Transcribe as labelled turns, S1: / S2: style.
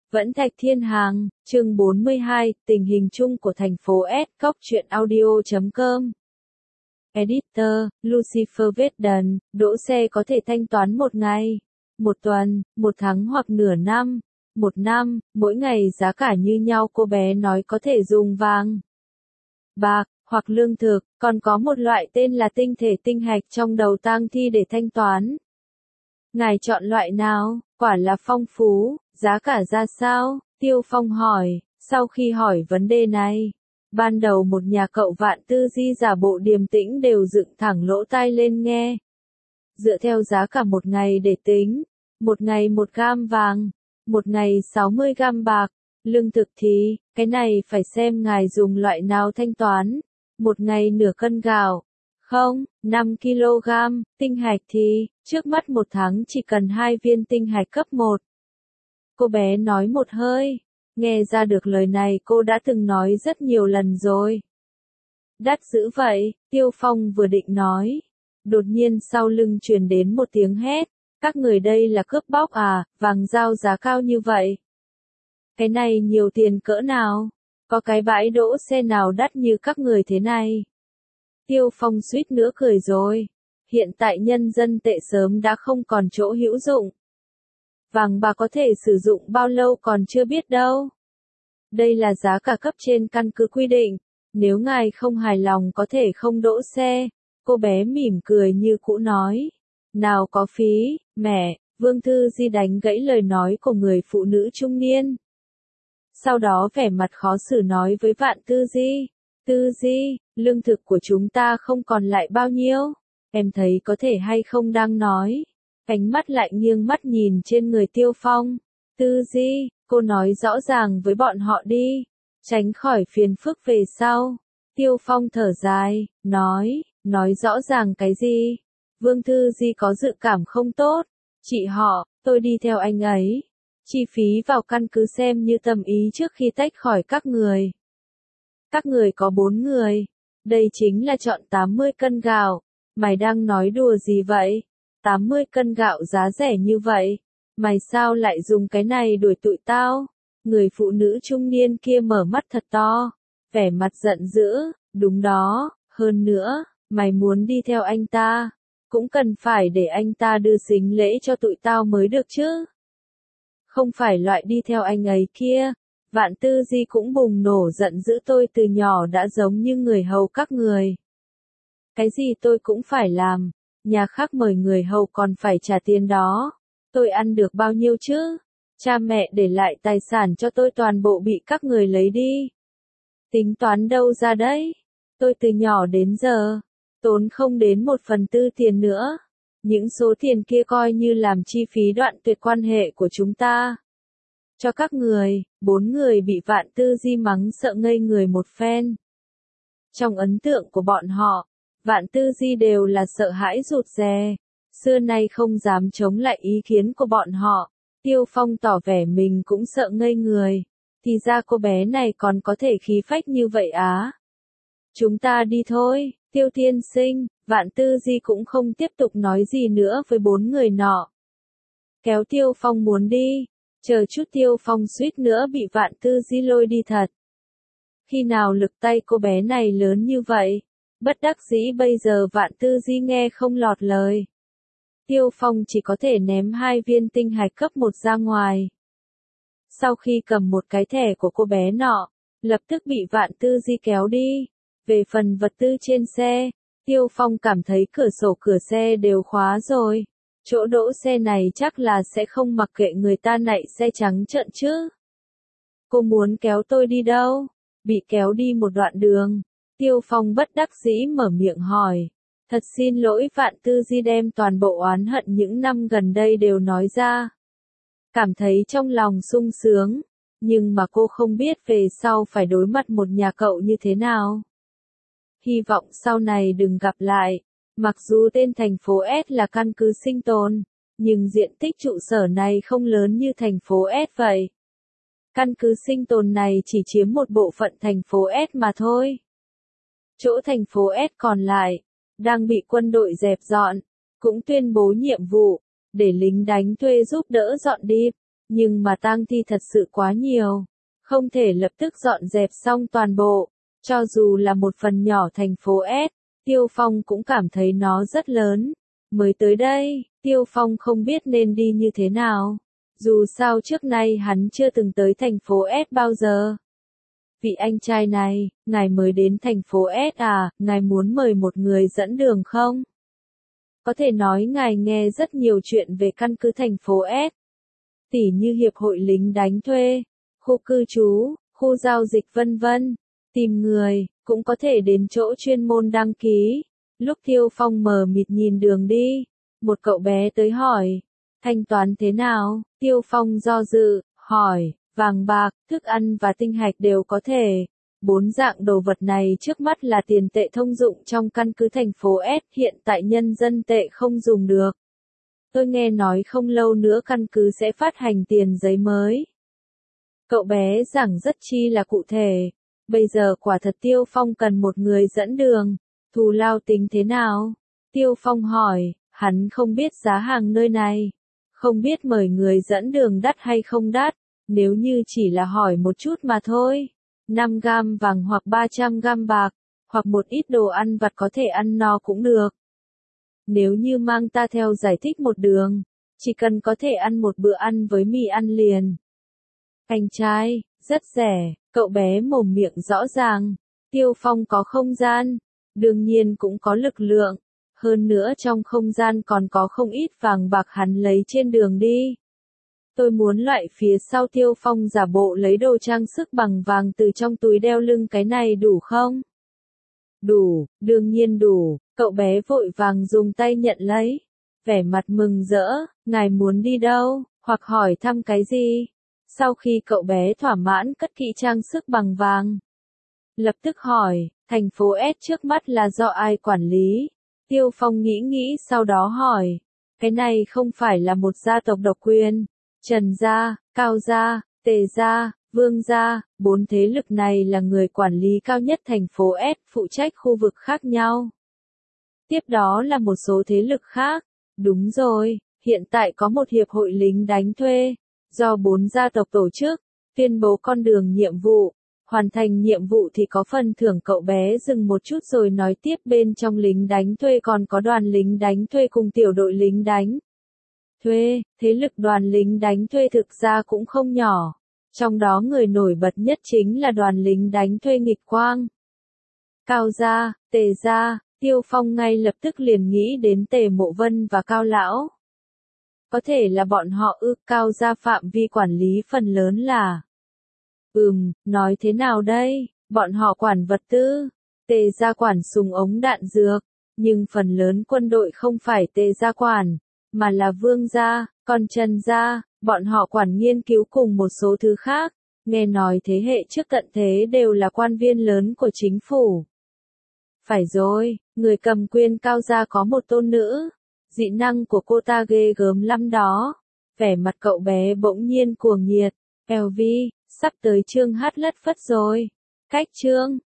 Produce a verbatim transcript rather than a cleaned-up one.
S1: Vẫn Thạch Thiên Hàng, chương bốn mươi hai, tình hình chung của thành phố S, Cóc truyện audio chấm com. Editor, Lucifer Veden, đỗ xe có thể thanh toán một ngày, một tuần, một tháng hoặc nửa năm, một năm, mỗi ngày giá cả như nhau. Cô bé nói có thể dùng vàng, bạc, hoặc lương thực, còn có một loại tên là tinh thể tinh hạch trong đầu tang thi để thanh toán. Ngài chọn loại nào? Quả là phong phú, giá cả ra sao? Tiêu Phong hỏi. Sau khi hỏi vấn đề này, ban đầu một nhà cậu Vạn Tư Di giả bộ điềm tĩnh đều dựng thẳng lỗ tai lên nghe. Dựa theo giá cả một ngày để tính, một ngày một gam vàng, một ngày sáu mươi gam bạc, lương thực thì, cái này phải xem ngài dùng loại nào thanh toán, một ngày nửa cân gạo. Không, năm ki lô gam, tinh hạch thì, trước mắt một tháng chỉ cần hai viên tinh hạch cấp một. Cô bé nói một hơi, nghe ra được lời này cô đã từng nói rất nhiều lần rồi. Đắt dữ vậy, Tiêu Phong vừa định nói. Đột nhiên sau lưng truyền đến một tiếng hét, các người đây là cướp bóc à, vàng giao giá cao như vậy. Cái này nhiều tiền cỡ nào, có cái bãi đỗ xe nào đắt như các người thế này. Tiêu Phong suýt nữa cười rồi, hiện tại nhân dân tệ sớm đã không còn chỗ hữu dụng. Vàng bạc có thể sử dụng bao lâu còn chưa biết đâu. Đây là giá cả cấp trên căn cứ quy định, nếu ngài không hài lòng có thể không đỗ xe. Cô bé mỉm cười như cũ nói. Nào có phí, mẹ, Vương Thư Di đánh gãy lời nói của người phụ nữ trung niên. Sau đó vẻ mặt khó xử nói với Vạn Tư Di. Tư Di, lương thực của chúng ta không còn lại bao nhiêu. Em thấy có thể hay không đang nói. Ánh mắt lại nghiêng mắt nhìn trên người Tiêu Phong. Tư Di, cô nói rõ ràng với bọn họ đi. Tránh khỏi phiền phức về sau. Tiêu Phong thở dài, nói, nói rõ ràng cái gì? Vương Thư Di có dự cảm không tốt. Chị họ, tôi đi theo anh ấy. Chi phí vào căn cứ xem như tâm ý trước khi tách khỏi các người. Các người có bốn người. Đây chính là chọn tám mươi cân gạo. Mày đang nói đùa gì vậy? tám mươi cân gạo giá rẻ như vậy. Mày sao lại dùng cái này đuổi tụi tao? Người phụ nữ trung niên kia mở mắt thật to. Vẻ mặt giận dữ. Đúng đó, hơn nữa, mày muốn đi theo anh ta. Cũng cần phải để anh ta đưa sính lễ cho tụi tao mới được chứ. Không phải loại đi theo anh ấy kia. Vạn Tư Di cũng bùng nổ giận dữ, tôi từ nhỏ đã giống như người hầu các người. Cái gì tôi cũng phải làm, nhà khác mời người hầu còn phải trả tiền đó. Tôi ăn được bao nhiêu chứ? Cha mẹ để lại tài sản cho tôi toàn bộ bị các người lấy đi. Tính toán đâu ra đấy? Tôi từ nhỏ đến giờ, tốn không đến một phần tư tiền nữa. Những số tiền kia coi như làm chi phí đoạn tuyệt quan hệ của chúng ta. Cho các người, bốn người bị Vạn Tư Di mắng sợ ngây người một phen. Trong ấn tượng của bọn họ, Vạn Tư Di đều là sợ hãi rụt rè, xưa nay không dám chống lại ý kiến của bọn họ. Tiêu Phong tỏ vẻ mình cũng sợ ngây người, thì ra cô bé này còn có thể khí phách như vậy á. Chúng ta đi thôi, Tiêu tiên sinh. Vạn Tư Di cũng không tiếp tục nói gì nữa với bốn người nọ. Kéo Tiêu Phong muốn đi. Chờ chút Tiêu Phong suýt nữa bị Vạn Tư Di lôi đi thật. Khi nào lực tay cô bé này lớn như vậy? Bất đắc dĩ bây giờ Vạn Tư Di nghe không lọt lời. Tiêu Phong chỉ có thể ném hai viên tinh hạch cấp một ra ngoài. Sau khi cầm một cái thẻ của cô bé nọ, lập tức bị Vạn Tư Di kéo đi. Về phần vật tư trên xe, Tiêu Phong cảm thấy cửa sổ cửa xe đều khóa rồi. Chỗ đỗ xe này chắc là sẽ không mặc kệ người ta nạy xe trắng trợn chứ. Cô muốn kéo tôi đi đâu? Bị kéo đi một đoạn đường. Tiêu Phong bất đắc dĩ mở miệng hỏi. Thật xin lỗi. Vạn Tư Di đem toàn bộ oán hận những năm gần đây đều nói ra. Cảm thấy trong lòng sung sướng. Nhưng mà cô không biết về sau phải đối mặt một nhà cậu như thế nào. Hy vọng sau này đừng gặp lại. Mặc dù tên thành phố S là căn cứ sinh tồn, nhưng diện tích trụ sở này không lớn như thành phố S vậy. Căn cứ sinh tồn này chỉ chiếm một bộ phận thành phố S mà thôi. Chỗ thành phố S còn lại, đang bị quân đội dẹp dọn, cũng tuyên bố nhiệm vụ, để lính đánh thuê giúp đỡ dọn đi. Nhưng mà tang thi thật sự quá nhiều. Không thể lập tức dọn dẹp xong toàn bộ. Cho dù là một phần nhỏ thành phố S, Tiêu Phong cũng cảm thấy nó rất lớn. Mới tới đây, Tiêu Phong không biết nên đi như thế nào. Dù sao trước nay hắn chưa từng tới thành phố S bao giờ. Vị anh trai này, ngài mới đến thành phố S à, ngài muốn mời một người dẫn đường không? Có thể nói ngài nghe rất nhiều chuyện về căn cứ thành phố S. Tỉ như hiệp hội lính đánh thuê, khu cư trú, khu giao dịch vân vân. Tìm người, cũng có thể đến chỗ chuyên môn đăng ký. Lúc Tiêu Phong mờ mịt nhìn đường đi, một cậu bé tới hỏi, thanh toán thế nào? Tiêu Phong do dự, hỏi, vàng bạc, thức ăn và tinh hạch đều có thể. Bốn dạng đồ vật này trước mắt là tiền tệ thông dụng trong căn cứ thành phố S, hiện tại nhân dân tệ không dùng được. Tôi nghe nói không lâu nữa căn cứ sẽ phát hành tiền giấy mới. Cậu bé giảng rất chi là cụ thể. Bây giờ quả thật Tiêu Phong cần một người dẫn đường. Thù lao tính thế nào? Tiêu Phong hỏi, hắn không biết giá hàng nơi này. Không biết mời người dẫn đường đắt hay không đắt. Nếu như chỉ là hỏi một chút mà thôi. năm gam vàng hoặc ba trăm gam bạc. Hoặc một ít đồ ăn vặt có thể ăn no cũng được. Nếu như mang ta theo giải thích một đường. Chỉ cần có thể ăn một bữa ăn với mì ăn liền. Anh trai, rất rẻ. Cậu bé mồm miệng rõ ràng. Tiêu Phong có không gian. Đương nhiên cũng có lực lượng. Hơn nữa trong không gian còn có không ít vàng bạc hắn lấy trên đường đi. Tôi muốn loại phía sau. Tiêu Phong giả bộ lấy đồ trang sức bằng vàng từ trong túi đeo lưng, cái này đủ không? Đủ, đương nhiên đủ. Cậu bé vội vàng dùng tay nhận lấy. Vẻ mặt mừng rỡ, ngài muốn đi đâu, hoặc hỏi thăm cái gì? Sau khi cậu bé thỏa mãn cất kỹ trang sức bằng vàng, lập tức hỏi, thành phố S trước mắt là do ai quản lý? Tiêu Phong nghĩ nghĩ sau đó hỏi, cái này không phải là một gia tộc độc quyền. Trần gia, Cao gia, Tề gia, Vương gia, bốn thế lực này là người quản lý cao nhất thành phố S, phụ trách khu vực khác nhau. Tiếp đó là một số thế lực khác. Đúng rồi, hiện tại có một hiệp hội lính đánh thuê, do bốn gia tộc tổ chức, tuyên bố con đường nhiệm vụ. Hoàn thành nhiệm vụ thì có phần thưởng. Cậu bé dừng một chút rồi nói tiếp, bên trong lính đánh thuê còn có đoàn lính đánh thuê cùng tiểu đội lính đánh thuê. Thế lực đoàn lính đánh thuê thực ra cũng không nhỏ. Trong đó người nổi bật nhất chính là đoàn lính đánh thuê nghịch quang. Cao gia, Tề gia. Tiêu Phong ngay lập tức liền nghĩ đến Tề Mộ Vân và Cao Lão. Có thể là bọn họ ư? Cao gia phạm vi quản lý phần lớn là. Ừm, nói thế nào đây? Bọn họ quản vật tư. Tề gia quản súng ống đạn dược. Nhưng phần lớn quân đội không phải Tề gia quản, mà là Vương gia, còn Trần gia, bọn họ quản nghiên cứu cùng một số thứ khác. Nghe nói thế hệ trước tận thế đều là quan viên lớn của chính phủ. Phải rồi, người cầm quyền Cao gia có một tôn nữ. Dị năng của cô ta ghê gớm lắm đó. Vẻ mặt cậu bé bỗng nhiên cuồng nhiệt. lờ vê, sắp tới chương hát lất phất rồi. Cách chương.